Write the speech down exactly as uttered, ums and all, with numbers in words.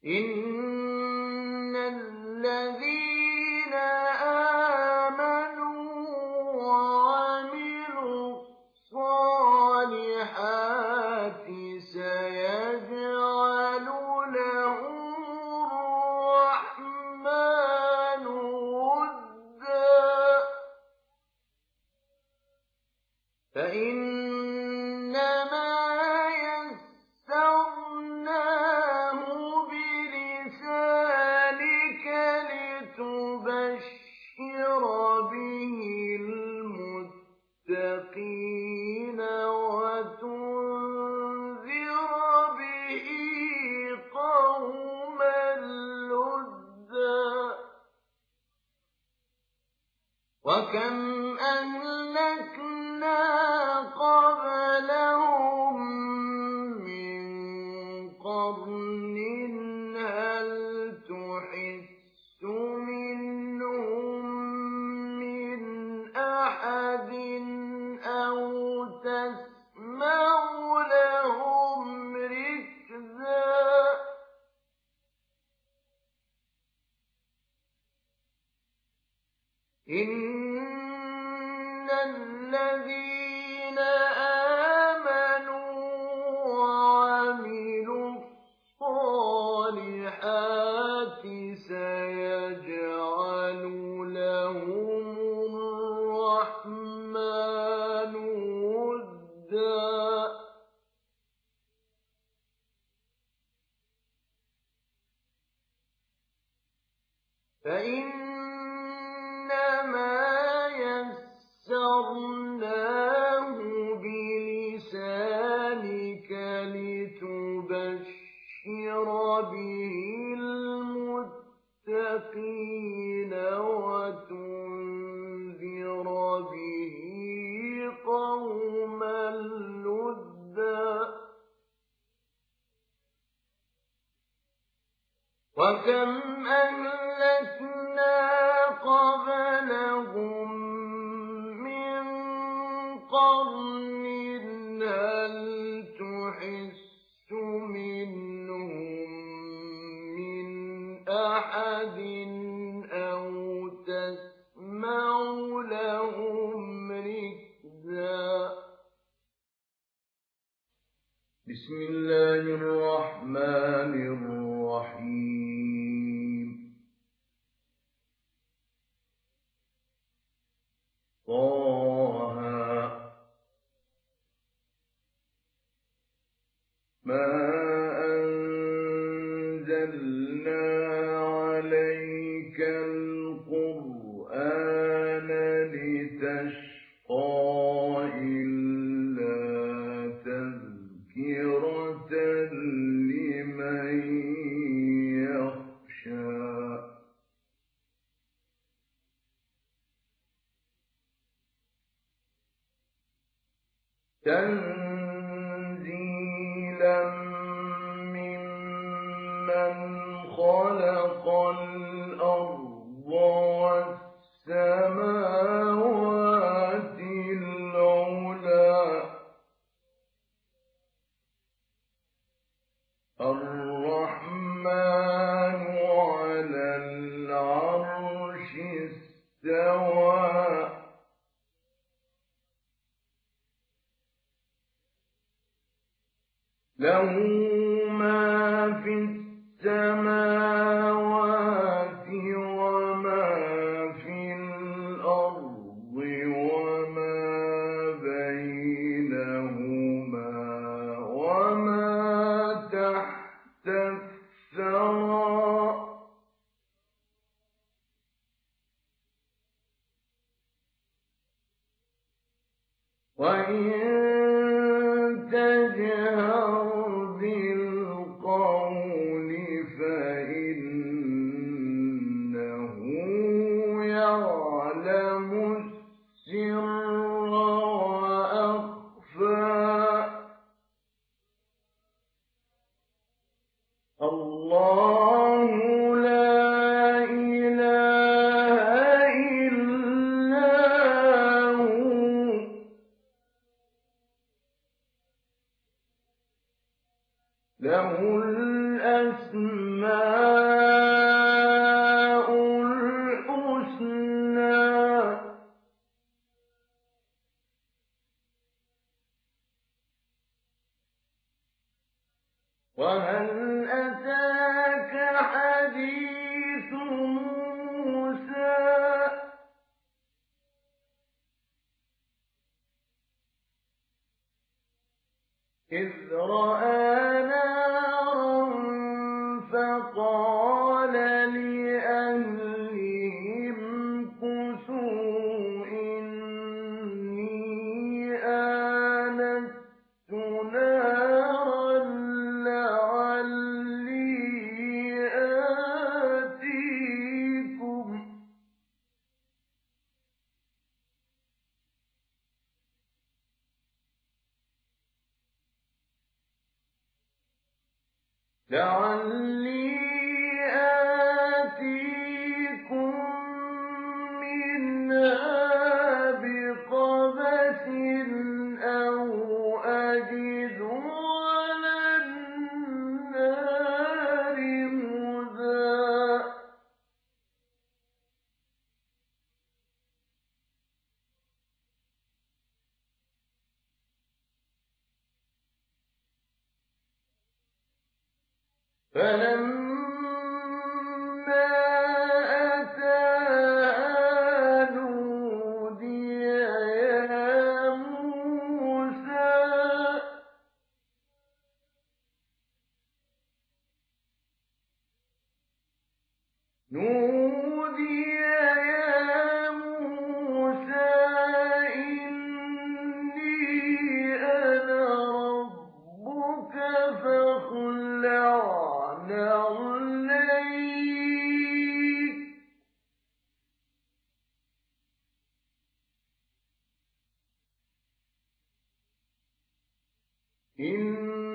إن الذين آمنوا وعملوا الصالحات سيجعل لهم الرحمن ودا فإنما يسرناه بلسانك لتبشر به المتقين وتنذر به قوما لدا وكم أهلكنا قبلهم من قرن هل تحس منهم من أحد أو تسمع لهم ركزا إن الذين آمنوا وعملوا الصالحات سيجعل لهم الرحمن ودا فإنما يسرناه بلسانك لتبشر به المتقين وتنذر به قوما لدا وكم أهلكنا قبلهم من قرن هل تحس منهم من أحد أو تسمع لهم ركزا بسم الله الرحمن الرحيم طه ما أنزلنا عليك القرآن لتشقى إلا تذكرة لمن يخشى تنزيلا ممن خلق الأرض والسماوات العلى الرحمن على العرش استوى له ما في السماوات وما في الأرض وما بينهما وما تحت الثرى وإن تجهر بالقول فإنه يعلم السر وأخفى الله لا إله إلا هو له الأسماء الْحُسْنَىٰ وَهَلْ أَتَاكَ حَدِيثُ مُوسَىٰ إِذْ رَأَىٰ نَارًا فَقَالَ لِأَهْلِهِمْ امْكُثُوا إِنِّي آنَسْتُ نَارًا لَّعَلِّي آتِيكُم لَعَلِّي آتِيكُم مِّنْهَا بِقَبَسٍ أَوْ أَجِدُ عَلَى النَّارِ هُدًى فَلَمَّا أَتَاهَا نُودِيَ يَا مُوسَىٰ نُودِيَ يَا مُوسَىٰ إِنِّي أَنَا رَبُّكَ فَاخْلَعْ نَعْلَيْكَ إِنَّكَ